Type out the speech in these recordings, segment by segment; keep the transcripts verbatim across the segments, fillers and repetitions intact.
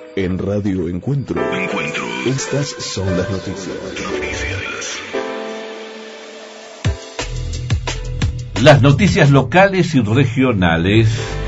En Radio Encuentro. Encuentro. Estas son las noticias. Noticias. Las noticias locales y regionales.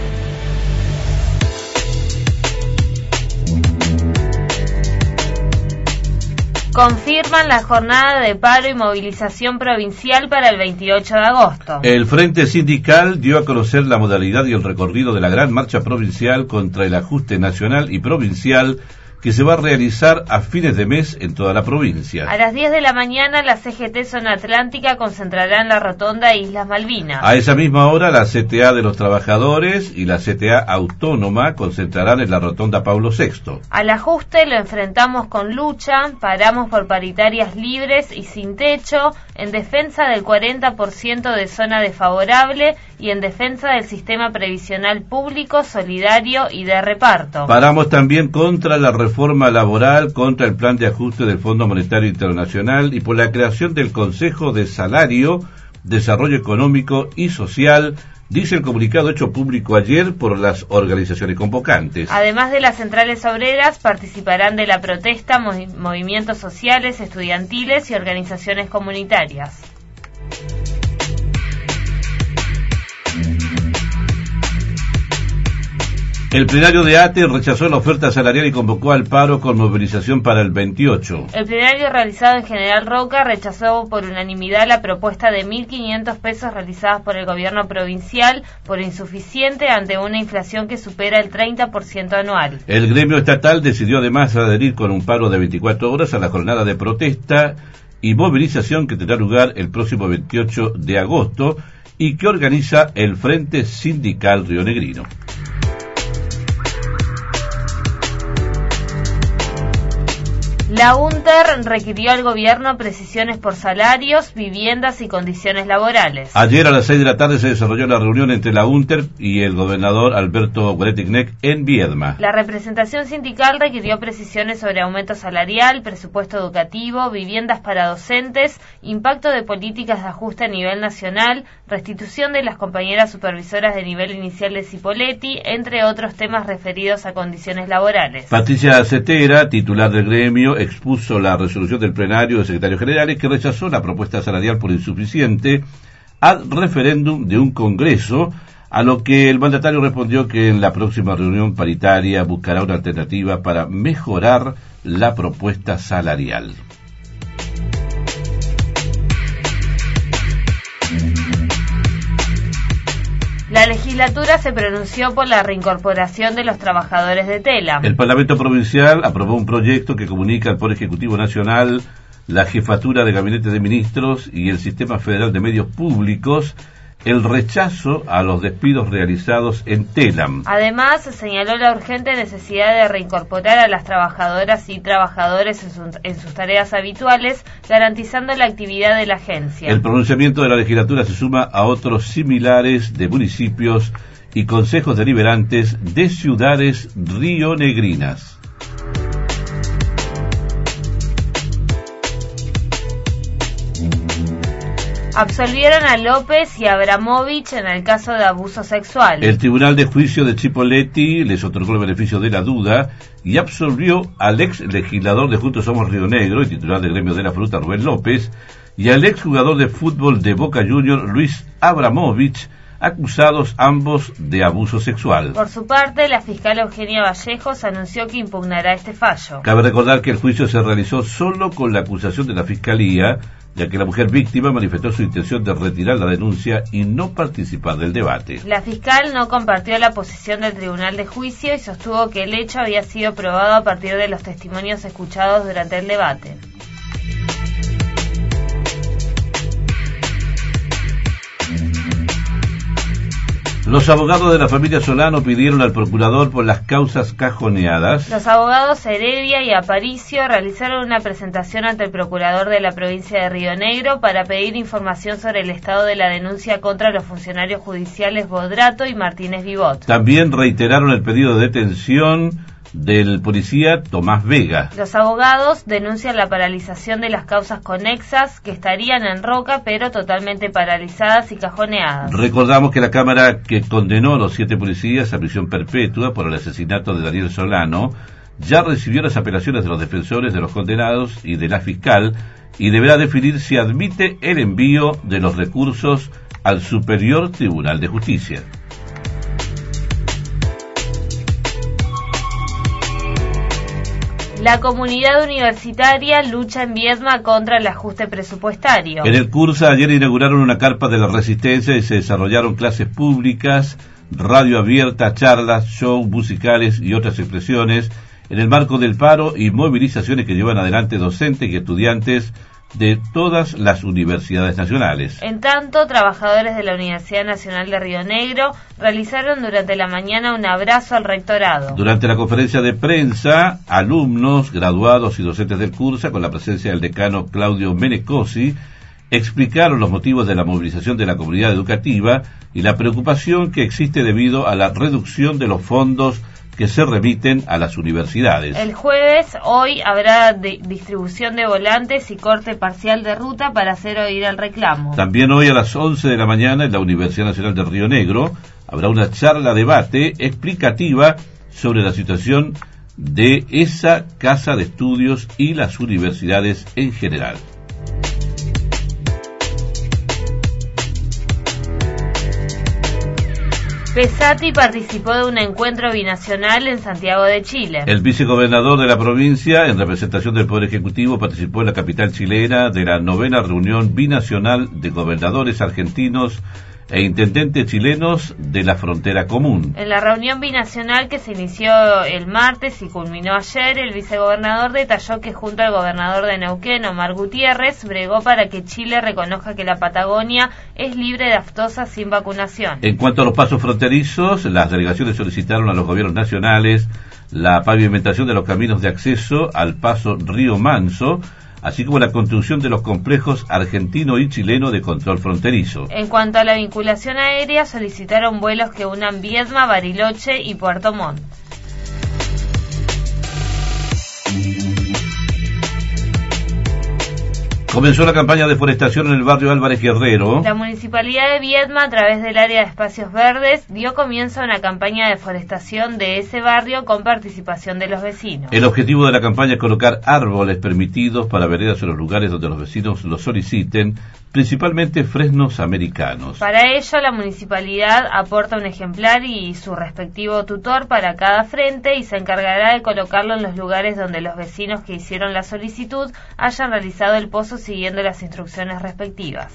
Confirman la jornada de paro y movilización provincial para el veintiocho de agosto. El Frente Sindical dio a conocer la modalidad y el recorrido de la gran marcha provincial contra el ajuste nacional y provincial que se va a realizar a fines de mes en toda la provincia. A las diez de la mañana, la C G T Zona Atlántica concentrará en la rotonda Islas Malvinas. A esa misma hora, la C T A de los Trabajadores y la C T A Autónoma concentrarán en la rotonda Pablo sexto. Al ajuste lo enfrentamos con lucha, paramos por paritarias libres y sin techo, en defensa del cuarenta por ciento de zona desfavorable y en defensa del sistema previsional público, solidario y de reparto. Paramos también contra la reforma laboral, contra el plan de ajuste del Fondo Monetario Internacional y por la creación del Consejo de Salario, Desarrollo Económico y Social, dice el comunicado hecho público ayer por las organizaciones convocantes. Además de las centrales obreras, participarán de la protesta movi- movimientos sociales, estudiantiles y organizaciones comunitarias. El plenario de ATE rechazó la oferta salarial y convocó al paro con movilización para el veintiocho. El plenario realizado en General Roca rechazó por unanimidad la propuesta de mil quinientos pesos realizadas por el gobierno provincial por insuficiente ante una inflación que supera el treinta por ciento anual. El gremio estatal decidió además adherir con un paro de veinticuatro horas a la jornada de protesta y movilización que tendrá lugar el próximo veintiocho de agosto y que organiza el Frente Sindical Rionegrino. La UNTER requirió al gobierno precisiones por salarios, viviendas y condiciones laborales. Ayer a las seis de la tarde se desarrolló la reunión entre la UNTER y el gobernador Alberto Guereticnec en Viedma. La representación sindical requirió precisiones sobre aumento salarial, presupuesto educativo, viviendas para docentes, impacto de políticas de ajuste a nivel nacional, restitución de las compañeras supervisoras de nivel inicial de Cipolletti, entre otros temas referidos a condiciones laborales. Patricia Cetera, titular del gremio, expuso la resolución del plenario de secretarios generales que rechazó la propuesta salarial por insuficiente al referéndum de un congreso, a lo que el mandatario respondió que en la próxima reunión paritaria buscará una alternativa para mejorar la propuesta salarial. La legislatura se pronunció por la reincorporación de los trabajadores de Tela. El Parlamento Provincial aprobó un proyecto que comunica al Poder Ejecutivo Nacional, la Jefatura de Gabinete de Ministros y el Sistema Federal de Medios Públicos el rechazo a los despidos realizados en Telam. Además, se señaló la urgente necesidad de reincorporar a las trabajadoras y trabajadores en, su, en sus tareas habituales, garantizando la actividad de la agencia. El pronunciamiento de la legislatura se suma a otros similares de municipios y consejos deliberantes de ciudades rionegrinas. Absolvieron a López y a Abramovich en el caso de abuso sexual. El Tribunal de Juicio de Cipolletti les otorgó el beneficio de la duda y absolvió al ex legislador de Juntos Somos Río Negro y titular del gremio de la fruta Rubén López y al ex jugador de fútbol de Boca Juniors Luis Abramovich, acusados ambos de abuso sexual. Por su parte, la fiscal Eugenia Vallejos anunció que impugnará este fallo. Cabe recordar que el juicio se realizó solo con la acusación de la fiscalía, ya que la mujer víctima manifestó su intención de retirar la denuncia y no participar del debate. La fiscal no compartió la posición del Tribunal de Juicio y sostuvo que el hecho había sido probado a partir de los testimonios escuchados durante el debate. Los abogados de la familia Solano pidieron al procurador por las causas cajoneadas. Los abogados Heredia y Aparicio realizaron una presentación ante el procurador de la provincia de Río Negro para pedir información sobre el estado de la denuncia contra los funcionarios judiciales Bodrato y Martínez Vivot. También reiteraron el pedido de detención del policía Tomás Vega. Los abogados denuncian la paralización de las causas conexas que estarían en Roca pero totalmente paralizadas y cajoneadas. Recordamos que la Cámara que condenó a los siete policías a prisión perpetua por el asesinato de Daniel Solano ya recibió las apelaciones de los defensores de los condenados y de la fiscal y deberá definir si admite el envío de los recursos al Superior Tribunal de Justicia. La comunidad universitaria lucha en Viedma contra el ajuste presupuestario. En el curso ayer inauguraron una carpa de la Resistencia y se desarrollaron clases públicas, radio abierta, charlas, shows musicales y otras expresiones en el marco del paro y movilizaciones que llevan adelante docentes y estudiantes de todas las universidades nacionales. En tanto, trabajadores de la Universidad Nacional de Río Negro realizaron durante la mañana un abrazo al rectorado. Durante la conferencia de prensa, alumnos, graduados y docentes del curso, con la presencia del decano Claudio Menecosi, explicaron los motivos de la movilización de la comunidad educativa y la preocupación que existe debido a la reducción de los fondos que se remiten a las universidades. El jueves, hoy, habrá de distribución de volantes y corte parcial de ruta para hacer oír el reclamo. También hoy a las once de la mañana en la Universidad Nacional de Río Negro habrá una charla debate explicativa sobre la situación de esa casa de estudios y las universidades en general. Pesati participó de un encuentro binacional en Santiago de Chile. El vicegobernador de la provincia, en representación del Poder Ejecutivo, participó en la capital chilena de la novena reunión binacional de gobernadores argentinos e intendentes chilenos de la frontera común. En la reunión binacional que se inició el martes y culminó ayer, el vicegobernador detalló que junto al gobernador de Neuquén, Omar Gutiérrez, bregó para que Chile reconozca que la Patagonia es libre de aftosa sin vacunación. En cuanto a los pasos fronterizos, las delegaciones solicitaron a los gobiernos nacionales la pavimentación de los caminos de acceso al paso Río Manso, así como la construcción de los complejos argentino y chileno de control fronterizo. En cuanto a la vinculación aérea, solicitaron vuelos que unan Viedma, Bariloche y Puerto Montt. Comenzó la campaña de forestación en el barrio Álvarez Guerrero. La Municipalidad de Viedma, a través del área de espacios verdes, dio comienzo a una campaña de forestación de ese barrio con participación de los vecinos. El objetivo de la campaña es colocar árboles permitidos para veredas en los lugares donde los vecinos lo soliciten, principalmente fresnos americanos. Para ello, la Municipalidad aporta un ejemplar y su respectivo tutor para cada frente y se encargará de colocarlo en los lugares donde los vecinos que hicieron la solicitud hayan realizado el pozo siguiendo las instrucciones respectivas.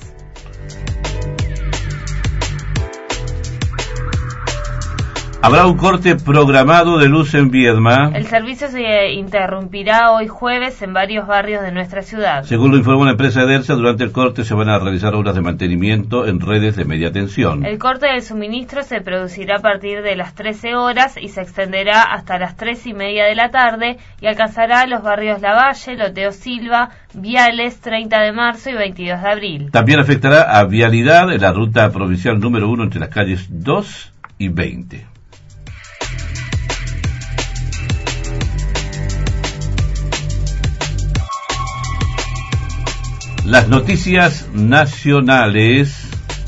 Habrá un corte programado de luz en Viedma. El servicio se interrumpirá hoy jueves en varios barrios de nuestra ciudad. Según lo informó la empresa Edersa, durante el corte se van a realizar obras de mantenimiento en redes de media tensión. El corte del suministro se producirá a partir de las trece horas y se extenderá hasta las tres y media de la tarde y alcanzará los barrios Lavalle, Loteo Silva, Viales, treinta de marzo y veintidós de abril. También afectará a vialidad en la ruta provincial número uno entre las calles dos y veinte. Las noticias nacionales.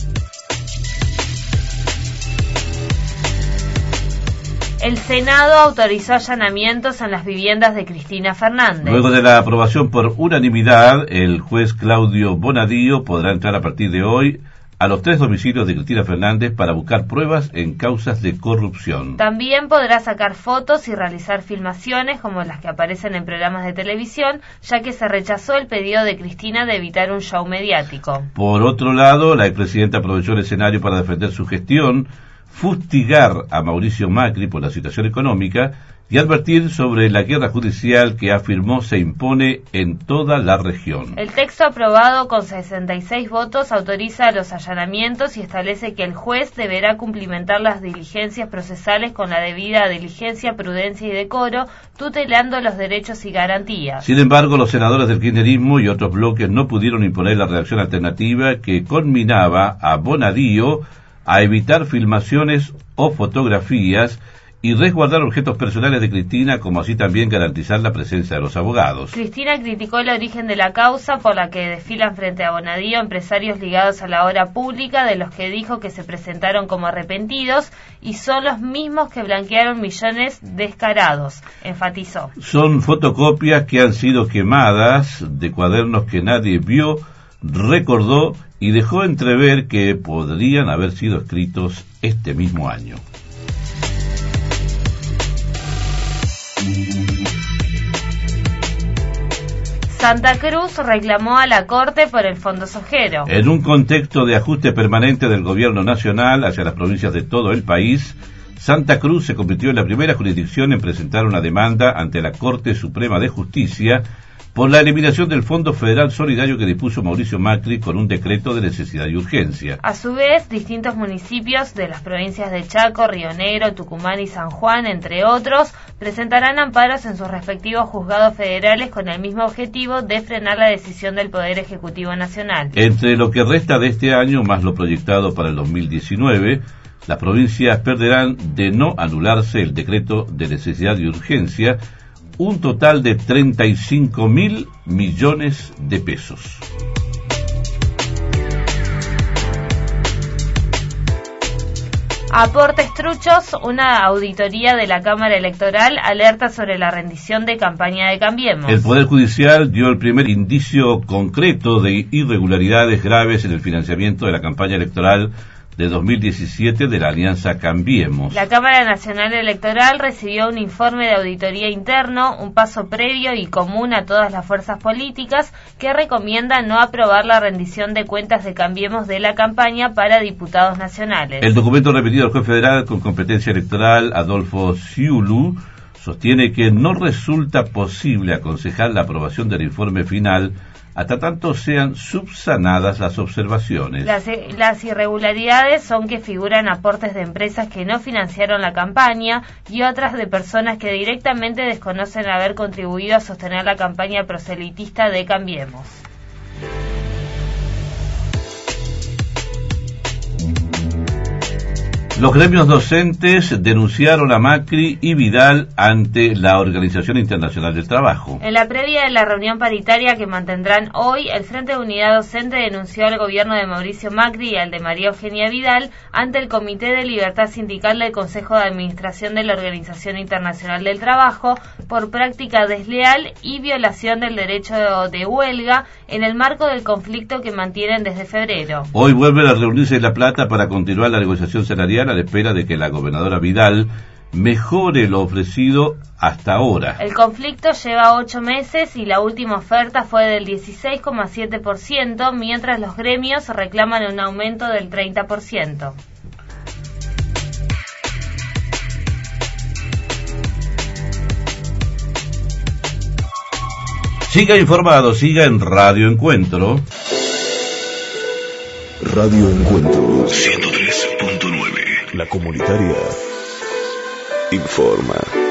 El Senado autorizó allanamientos en las viviendas de Cristina Fernández. Luego de la aprobación por unanimidad, el juez Claudio Bonadío podrá entrar a partir de hoy a los tres domicilios de Cristina Fernández para buscar pruebas en causas de corrupción. También podrá sacar fotos y realizar filmaciones como las que aparecen en programas de televisión, ya que se rechazó el pedido de Cristina de evitar un show mediático. Por otro lado, la expresidenta aprovechó el escenario para defender su gestión, fustigar a Mauricio Macri por la situación económica y advertir sobre la guerra judicial que afirmó se impone en toda la región. El texto aprobado con sesenta y seis votos autoriza los allanamientos y establece que el juez deberá cumplimentar las diligencias procesales con la debida diligencia, prudencia y decoro, tutelando los derechos y garantías. Sin embargo, los senadores del kirchnerismo y otros bloques no pudieron imponer la redacción alternativa que conminaba a Bonadío a evitar filmaciones o fotografías y resguardar objetos personales de Cristina, como así también garantizar la presencia de los abogados. Cristina criticó el origen de la causa por la que desfilan frente a Bonadío empresarios ligados a la obra pública, de los que dijo que se presentaron como arrepentidos y son los mismos que blanquearon millones descarados, enfatizó. Son fotocopias que han sido quemadas de cuadernos que nadie vio, recordó y dejó entrever que podrían haber sido escritos este mismo año. Santa Cruz reclamó a la Corte por el Fondo Sojero. En un contexto de ajuste permanente del gobierno nacional hacia las provincias de todo el país, Santa Cruz se convirtió en la primera jurisdicción en presentar una demanda ante la Corte Suprema de Justicia por la eliminación del Fondo Federal Solidario que dispuso Mauricio Macri con un decreto de necesidad y urgencia. A su vez, distintos municipios de las provincias de Chaco, Río Negro, Tucumán y San Juan, entre otros, presentarán amparos en sus respectivos juzgados federales con el mismo objetivo de frenar la decisión del Poder Ejecutivo Nacional. Entre lo que resta de este año, más lo proyectado para el dos mil diecinueve, las provincias perderán, de no anularse el decreto de necesidad y urgencia, un total de treinta y cinco mil millones de pesos. Aportes truchos, una auditoría de la Cámara Electoral alerta sobre la rendición de campaña de Cambiemos. El Poder Judicial dio el primer indicio concreto de irregularidades graves en el financiamiento de la campaña electoral de dos mil diecisiete de la Alianza Cambiemos. La Cámara Nacional Electoral recibió un informe de auditoría interno, un paso previo y común a todas las fuerzas políticas, que recomienda no aprobar la rendición de cuentas de Cambiemos de la campaña para diputados nacionales. El documento remitido al juez federal con competencia electoral, Adolfo Sciulu, sostiene que no resulta posible aconsejar la aprobación del informe final hasta tanto sean subsanadas las observaciones. Las, las irregularidades son que figuran aportes de empresas que no financiaron la campaña y otras de personas que directamente desconocen haber contribuido a sostener la campaña proselitista de Cambiemos. Los gremios docentes denunciaron a Macri y Vidal ante la Organización Internacional del Trabajo. En la previa de la reunión paritaria que mantendrán hoy, el Frente de Unidad Docente denunció al gobierno de Mauricio Macri y al de María Eugenia Vidal ante el Comité de Libertad Sindical del Consejo de Administración de la Organización Internacional del Trabajo por práctica desleal y violación del derecho de huelga en el marco del conflicto que mantienen desde febrero. Hoy vuelven a reunirse en La Plata para continuar la negociación salarial a la espera de que la gobernadora Vidal mejore lo ofrecido hasta ahora. El conflicto lleva ocho meses y la última oferta fue del dieciséis coma siete por ciento, mientras los gremios reclaman un aumento del treinta por ciento. Siga informado, siga en Radio Encuentro. Radio Encuentro ciento tres punto nueve. La comunitaria informa.